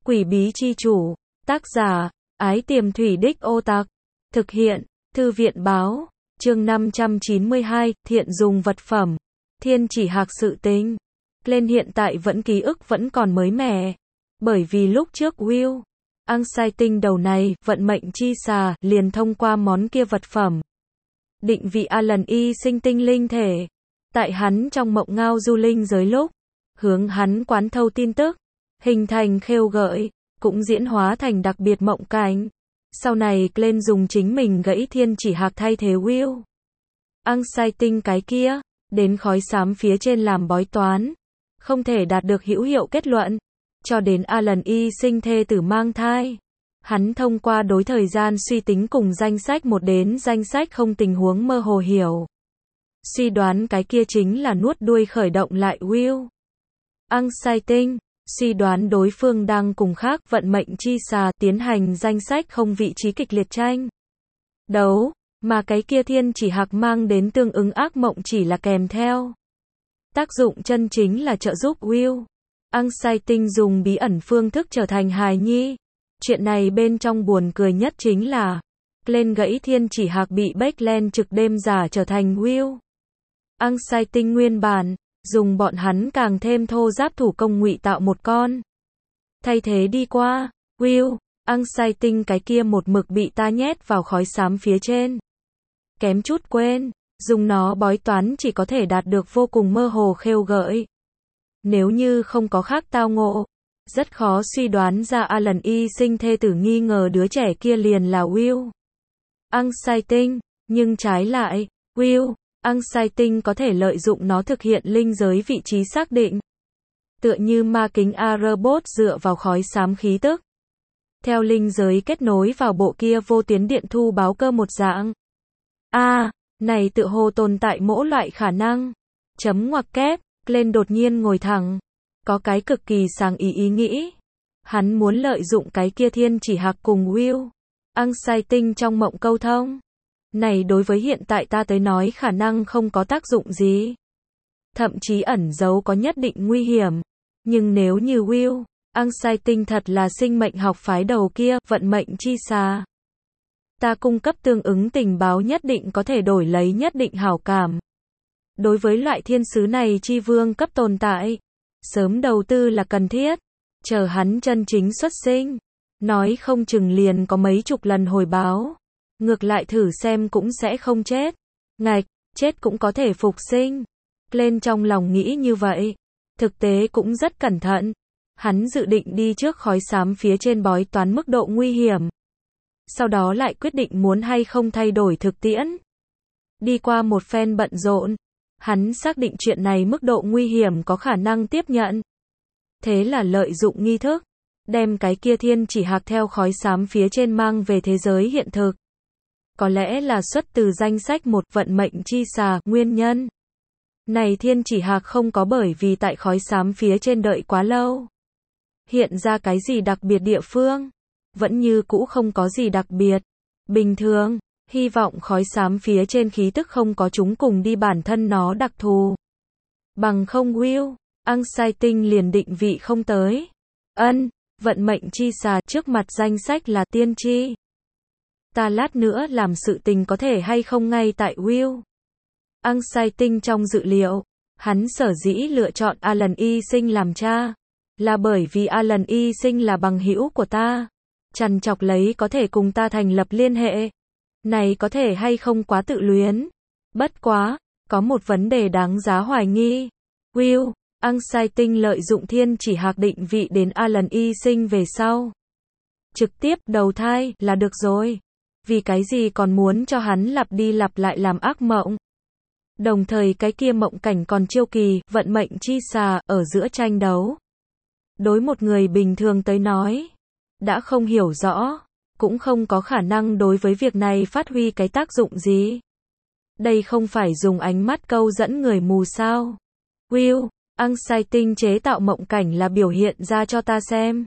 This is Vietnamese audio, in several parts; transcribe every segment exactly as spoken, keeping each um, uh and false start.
Quỷ bí chi chủ, tác giả, Ái Tiềm Thủy Đích Ô Tạc, thực hiện, Thư viện báo, chương năm trăm chín mươi hai, thiện dùng vật phẩm, thiên chỉ hạc sự tình. Lên hiện tại vẫn ký ức vẫn còn mới mẻ, bởi vì lúc trước Will, ăn sai tinh đầu này, vận mệnh chi xà, liền thông qua món kia vật phẩm. Định vị Alan y sinh tinh linh thể, tại hắn trong mộng ngao du linh giới lúc, hướng hắn quán thâu tin tức, hình thành khêu gợi, cũng diễn hóa thành đặc biệt mộng cảnh. Sau này Glenn dùng chính mình gãy thiên chỉ hạc thay thế Will. Ăn sai tinh cái kia, đến khói xám phía trên làm bói toán, không thể đạt được hữu hiệu kết luận, cho đến Alan y sinh thê tử mang thai. Hắn thông qua đối thời gian suy tính cùng danh sách một đến danh sách không tình huống mơ hồ hiểu. Suy đoán cái kia chính là nuốt đuôi khởi động lại Will. Ăn sai tinh, suy đoán đối phương đang cùng khác vận mệnh chi xà tiến hành danh sách không vị trí kịch liệt tranh đấu, mà cái kia thiên chỉ hạc mang đến tương ứng ác mộng chỉ là kèm theo. Tác dụng chân chính là trợ giúp Will. Ăn sai tinh dùng bí ẩn phương thức trở thành hài nhi. Chuyện này bên trong buồn cười nhất chính là Glenn gãy thiên chỉ hạc bị Beckland trực đêm giả trở thành Will. Ăn sai tinh nguyên bản, dùng bọn hắn càng thêm thô giáp thủ công ngụy tạo một con. Thay thế đi qua, Will, ăn sai tinh cái kia một mực bị ta nhét vào khói xám phía trên. Kém chút quên, dùng nó bói toán chỉ có thể đạt được vô cùng mơ hồ khêu gợi. Nếu như không có khác tao ngộ, rất khó suy đoán ra Alan y sinh thê tử nghi ngờ đứa trẻ kia liền là Will. Ăn sai tinh, nhưng trái lại, Will, ăn sai tinh có thể lợi dụng nó thực hiện linh giới vị trí xác định. Tựa như ma kính A-robot dựa vào khói xám khí tức. Theo linh giới kết nối vào bộ kia vô tuyến điện thu báo cơ một dạng. A, à, này tự hồ tồn tại mỗi loại khả năng. Chấm ngoặc kép, lên đột nhiên ngồi thẳng. Có cái cực kỳ sáng ý ý nghĩ. Hắn muốn lợi dụng cái kia thiên chỉ hạc cùng Will. Ăn sai tinh trong mộng câu thông. Này đối với hiện tại ta tới nói khả năng không có tác dụng gì. Thậm chí ẩn giấu có nhất định nguy hiểm. Nhưng nếu như Will, ăn sai tinh thật là sinh mệnh học phái đầu kia, vận mệnh chi xà. Ta cung cấp tương ứng tình báo nhất định có thể đổi lấy nhất định hảo cảm. Đối với loại thiên sứ này chi vương cấp tồn tại, sớm đầu tư là cần thiết. Chờ hắn chân chính xuất sinh, nói không chừng liền có mấy chục lần hồi báo. Ngược lại thử xem cũng sẽ không chết. Ngạch, chết cũng có thể phục sinh. Lên trong lòng nghĩ như vậy. Thực tế cũng rất cẩn thận. Hắn dự định đi trước khói xám phía trên bói toán mức độ nguy hiểm. Sau đó lại quyết định muốn hay không thay đổi thực tiễn. Đi qua một phen bận rộn, hắn xác định chuyện này mức độ nguy hiểm có khả năng tiếp nhận. Thế là lợi dụng nghi thức, đem cái kia thiên chỉ hạc theo khói xám phía trên mang về thế giới hiện thực. Có lẽ là xuất từ danh sách một vận mệnh chi xà, nguyên nhân. Này thiên chỉ hạc không có bởi vì tại khói xám phía trên đợi quá lâu. Hiện ra cái gì đặc biệt địa phương. Vẫn như cũ không có gì đặc biệt. Bình thường, hy vọng khói xám phía trên khí tức không có chúng cùng đi bản thân nó đặc thù. Bằng không Will, ăn sai tinh liền định vị không tới. Ân, vận mệnh chi xà trước mặt danh sách là tiên tri. Ta lát nữa làm sự tình có thể hay không ngay tại Will. Ăn sai tinh trong dự liệu, hắn sở dĩ lựa chọn Alan y sinh làm cha, là bởi vì Alan y sinh là bằng hữu của ta. Chằn chọc lấy có thể cùng ta thành lập liên hệ. Này có thể hay không quá tự luyến. Bất quá, có một vấn đề đáng giá hoài nghi. Will, ăn sai tinh lợi dụng thiên chỉ hạc định vị đến Alan y sinh về sau. Trực tiếp đầu thai là được rồi. Vì cái gì còn muốn cho hắn lặp đi lặp lại làm ác mộng. Đồng thời cái kia mộng cảnh còn chiêu kỳ, vận mệnh chi xà, ở giữa tranh đấu. Đối một người bình thường tới nói, đã không hiểu rõ, cũng không có khả năng đối với việc này phát huy cái tác dụng gì. Đây không phải dùng ánh mắt câu dẫn người mù sao. Will, ăn sai tinh chế tạo mộng cảnh là biểu hiện ra cho ta xem.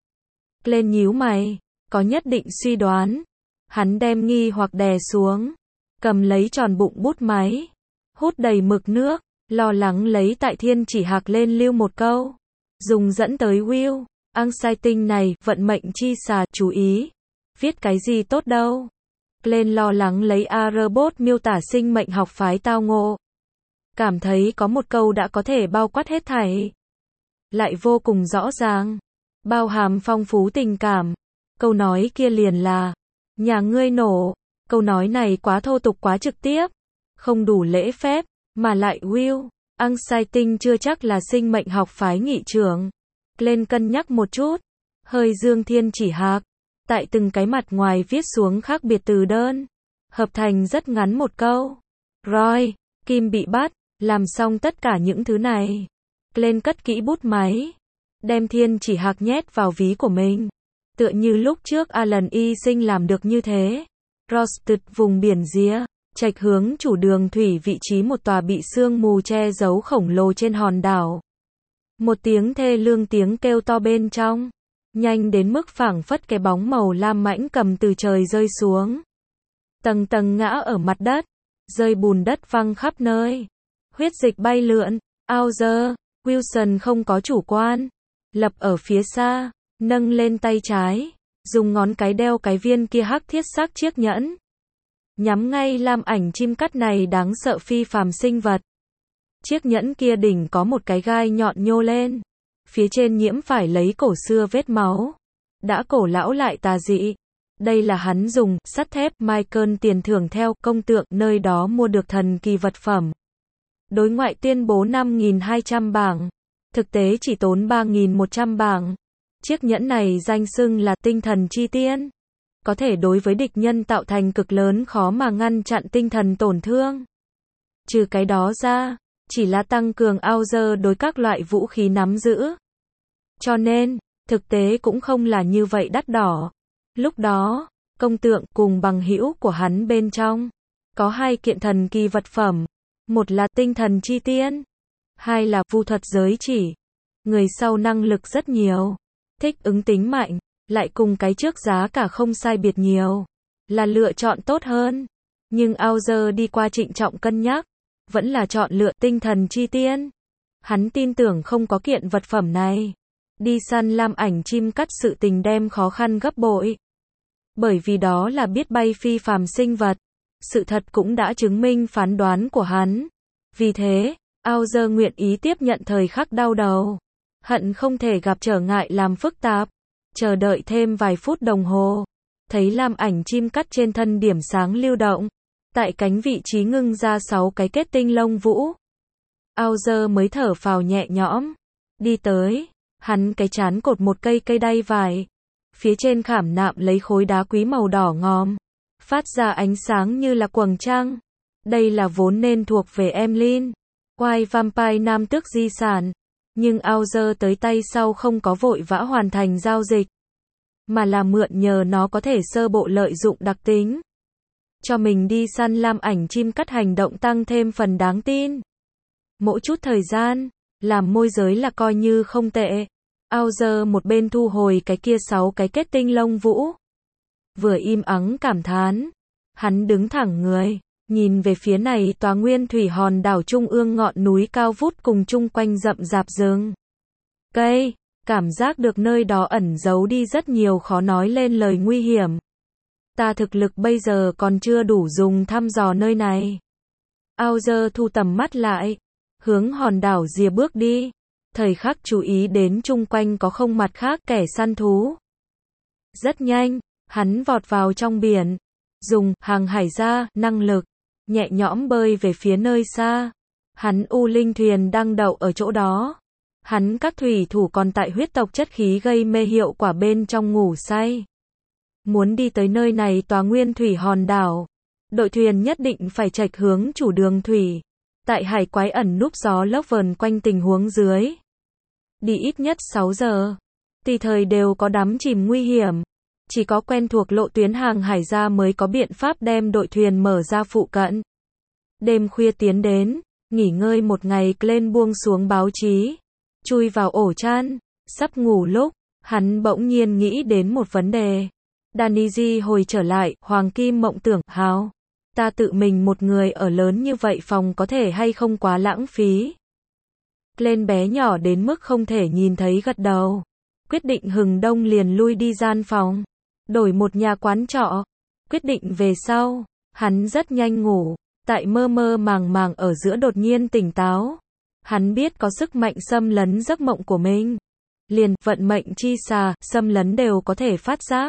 Lên nhíu mày, có nhất định suy đoán. Hắn đem nghi hoặc đè xuống, cầm lấy tròn bụng bút máy, hút đầy mực nước, lo lắng lấy tại thiên chỉ hạc lên lưu một câu. Dùng dẫn tới Will, Exciting này, vận mệnh chi xà, chú ý. Viết cái gì tốt đâu. Glenn lo lắng lấy A-robot miêu tả sinh mệnh học phái tao ngộ. Cảm thấy có một câu đã có thể bao quát hết thảy. Lại vô cùng rõ ràng. Bao hàm phong phú tình cảm. Câu nói kia liền là, nhà ngươi nổ. Câu nói này quá thô tục quá trực tiếp. Không đủ lễ phép, mà lại Will. Exciting chưa chắc là sinh mệnh học phái nghị trưởng. Glenn cân nhắc một chút. Hơi dương thiên chỉ hạc. Tại từng cái mặt ngoài viết xuống khác biệt từ đơn. Hợp thành rất ngắn một câu. Roy, Kim bị bắt. Làm xong tất cả những thứ này. Glenn cất kỹ bút máy. Đem thiên chỉ hạc nhét vào ví của mình. Tựa như lúc trước Alan y sinh làm được như thế. Rosted vùng biển ría. Trạch hướng chủ đường thủy vị trí một tòa bị sương mù che giấu khổng lồ trên hòn đảo. Một tiếng thê lương tiếng kêu to bên trong. Nhanh đến mức phảng phất cái bóng màu lam mãnh cầm từ trời rơi xuống. Tầng tầng ngã ở mặt đất. Rơi bùn đất văng khắp nơi. Huyết dịch bay lượn. Auger, Wilson không có chủ quan. Lập ở phía xa. Nâng lên tay trái. Dùng ngón cái đeo cái viên kia hắc thiết sắc chiếc nhẫn. Nhắm ngay lam ảnh chim cắt này đáng sợ phi phàm sinh vật. Chiếc nhẫn kia đỉnh có một cái gai nhọn nhô lên. Phía trên nhiễm phải lấy cổ xưa vết máu. Đã cổ lão lại tà dị. Đây là hắn dùng sắt thép Michael tiền thưởng theo công tượng nơi đó mua được thần kỳ vật phẩm. Đối ngoại tuyên bố năm nghìn hai trăm bảng. Thực tế chỉ tốn ba nghìn một trăm bảng. Chiếc nhẫn này danh xưng là tinh thần chi tiên. Có thể đối với địch nhân tạo thành cực lớn khó mà ngăn chặn tinh thần tổn thương. Trừ cái đó ra, chỉ là tăng cường Auger đối các loại vũ khí nắm giữ. Cho nên, thực tế cũng không là như vậy đắt đỏ. Lúc đó, công tượng cùng bằng hữu của hắn bên trong, có hai kiện thần kỳ vật phẩm. Một là tinh thần chi tiên, hai là vu thuật giới chỉ. Người sau năng lực rất nhiều, thích ứng tính mạnh, lại cùng cái trước giá cả không sai biệt nhiều, là lựa chọn tốt hơn. Nhưng Auger đi qua trịnh trọng cân nhắc, vẫn là chọn lựa tinh thần chi tiên. Hắn tin tưởng không có kiện vật phẩm này, đi săn lam ảnh chim cắt sự tình đem khó khăn gấp bội. Bởi vì đó là biết bay phi phàm sinh vật. Sự thật cũng đã chứng minh phán đoán của hắn. Vì thế, Auger nguyện ý tiếp nhận thời khắc đau đầu. Hận không thể gặp trở ngại làm phức tạp. Chờ đợi thêm vài phút đồng hồ. Thấy lam ảnh chim cắt trên thân điểm sáng lưu động. Tại cánh vị trí ngưng ra sáu cái kết tinh lông vũ. Auger mới thở phào nhẹ nhõm. Đi tới. Hắn cái chán cột một cây cây đay vải. Phía trên khảm nạm lấy khối đá quý màu đỏ ngòm. Phát ra ánh sáng như là quầng trăng. Đây là vốn nên thuộc về Emlyn. White Vampire nam tước di sản. Nhưng Auger tới tay sau không có vội vã hoàn thành giao dịch. Mà là mượn nhờ nó có thể sơ bộ lợi dụng đặc tính. Cho mình đi săn lam ảnh chim cắt hành động tăng thêm phần đáng tin. Mỗi chút thời gian, làm môi giới là coi như không tệ. Auger một bên thu hồi cái kia sáu cái kết tinh lông vũ. Vừa im ắng cảm thán. Hắn đứng thẳng người, nhìn về phía này tòa nguyên thủy hòn đảo trung ương ngọn núi cao vút cùng chung quanh rậm rạp rừng cây, cảm giác được nơi đó ẩn giấu đi rất nhiều khó nói lên lời nguy hiểm. Ta thực lực bây giờ còn chưa đủ dùng thăm dò nơi này. Auger thu tầm mắt lại, hướng hòn đảo rìa bước đi, thời khắc chú ý đến chung quanh có không mặt khác kẻ săn thú. Rất nhanh, hắn vọt vào trong biển, dùng hàng hải gia năng lực, nhẹ nhõm bơi về phía nơi xa. Hắn u linh thuyền đang đậu ở chỗ đó. Hắn các thủy thủ còn tại huyết tộc chất khí gây mê hiệu quả bên trong ngủ say. Muốn đi tới nơi này tòa nguyên thủy hòn đảo, đội thuyền nhất định phải chệch hướng chủ đường thủy. Tại hải quái ẩn núp gió lốc vờn quanh tình huống dưới. Đi ít nhất sáu giờ. Tùy thời đều có đắm chìm nguy hiểm. Chỉ có quen thuộc lộ tuyến hàng hải gia mới có biện pháp đem đội thuyền mở ra phụ cận. Đêm khuya tiến đến, nghỉ ngơi một ngày Glenn buông xuống báo chí. Chui vào ổ chăn, sắp ngủ lúc, hắn bỗng nhiên nghĩ đến một vấn đề. Danny hồi trở lại, hoàng kim mộng tưởng, hào. Ta tự mình một người ở lớn như vậy phòng có thể hay không quá lãng phí. Glenn bé nhỏ đến mức không thể nhìn thấy gật đầu. Quyết định hừng đông liền lui đi gian phòng, đổi một nhà quán trọ. Quyết định về sau, hắn rất nhanh ngủ, tại mơ mơ màng màng ở giữa đột nhiên tỉnh táo. Hắn biết có sức mạnh xâm lấn giấc mộng của mình. Liền, vận mệnh chi xà, xâm lấn đều có thể phát giác.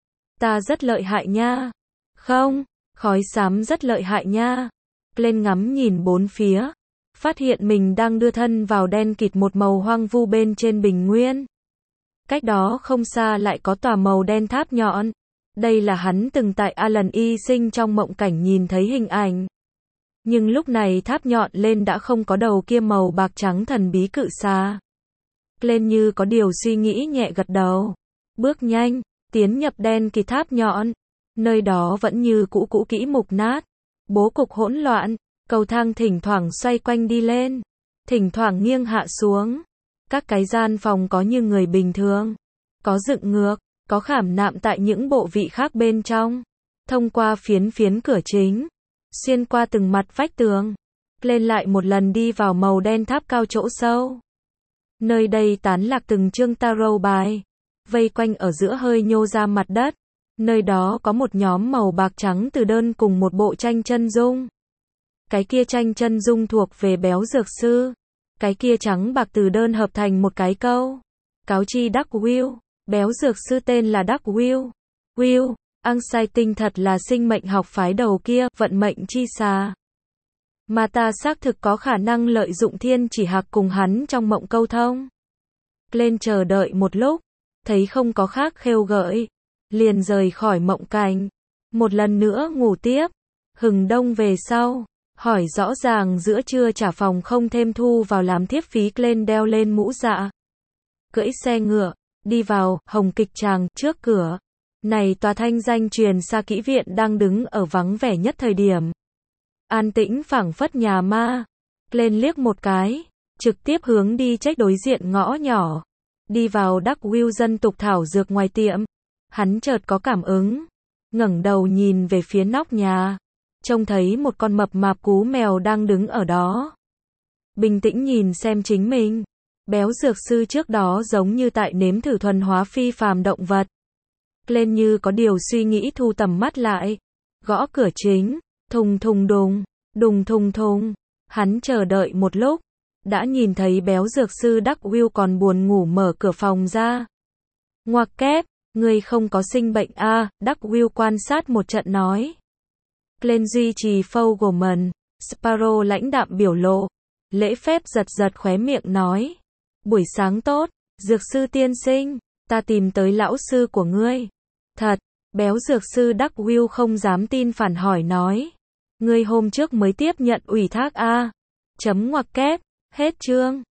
Ta rất lợi hại nha. Không, khói xám rất lợi hại nha. Lên ngắm nhìn bốn phía, phát hiện mình đang đưa thân vào đen kịt một màu hoang vu bên trên bình nguyên. Cách đó không xa lại có tòa màu đen tháp nhọn. Đây là hắn từng tại Alan y sinh trong mộng cảnh nhìn thấy hình ảnh. Nhưng lúc này tháp nhọn lên đã không có đầu kia màu bạc trắng thần bí cự xà. Lên như có điều suy nghĩ nhẹ gật đầu. Bước nhanh, tiến nhập đen kịt tháp nhọn. Nơi đó vẫn như cũ cũ kỹ mục nát. Bố cục hỗn loạn, cầu thang thỉnh thoảng xoay quanh đi lên. Thỉnh thoảng nghiêng hạ xuống. Các cái gian phòng có như người bình thường. Có dựng ngược, có khảm nạm tại những bộ vị khác bên trong. Thông qua phiến phiến cửa chính. Xuyên qua từng mặt vách tường. Lên lại một lần đi vào màu đen tháp cao chỗ sâu. Nơi đây tán lạc từng chương tarot bài. Vây quanh ở giữa hơi nhô ra mặt đất. Nơi đó có một nhóm màu bạc trắng từ đơn cùng một bộ tranh chân dung. Cái kia tranh chân dung thuộc về béo dược sư. Cái kia trắng bạc từ đơn hợp thành một cái câu. Cáo chi Đắc Will. Béo dược sư tên là Đắc Will. Will, Anxiety thật là sinh mệnh học phái đầu kia, vận mệnh chi xà. Mà ta xác thực có khả năng lợi dụng thiên chỉ hạc cùng hắn trong mộng câu thông. Lên chờ đợi một lúc, thấy không có khác khêu gợi. Liền rời khỏi mộng cảnh. Một lần nữa ngủ tiếp. Hừng đông về sau. Hỏi rõ ràng giữa trưa trả phòng không thêm thu vào làm thiếp phí. Lên đeo lên mũ dạ. Cưỡi xe ngựa. Đi vào, hồng kịch tràng, trước cửa. Này tòa thanh danh truyền xa kỹ viện đang đứng ở vắng vẻ nhất thời điểm. An tĩnh phảng phất nhà ma. Lên liếc một cái. Trực tiếp hướng đi trách đối diện ngõ nhỏ. Đi vào Đắc Will dân tục thảo dược ngoài tiệm. Hắn chợt có cảm ứng. Ngẩng đầu nhìn về phía nóc nhà. Trông thấy một con mập mạp cú mèo đang đứng ở đó. Bình tĩnh nhìn xem chính mình. Béo dược sư trước đó giống như tại nếm thử thuần hóa phi phàm động vật. Lên như có điều suy nghĩ thu tầm mắt lại. Gõ cửa chính. Thùng thùng đùng. Đùng thùng thùng. Hắn chờ đợi một lúc. Đã nhìn thấy béo dược sư Đắc Will còn buồn ngủ mở cửa phòng ra. Ngoặc kép. Ngươi không có sinh bệnh a? À, Đắc Will quan sát một trận nói. Lên duy trì Fogelman. Sparrow lãnh đạm biểu lộ. Lễ phép giật giật khóe miệng nói. Buổi sáng tốt, dược sư tiên sinh, ta tìm tới lão sư của ngươi. Thật, béo dược sư Đắc Will không dám tin phản hỏi nói. Ngươi hôm trước mới tiếp nhận ủy thác a? Chấm ngoặc kép, hết chương.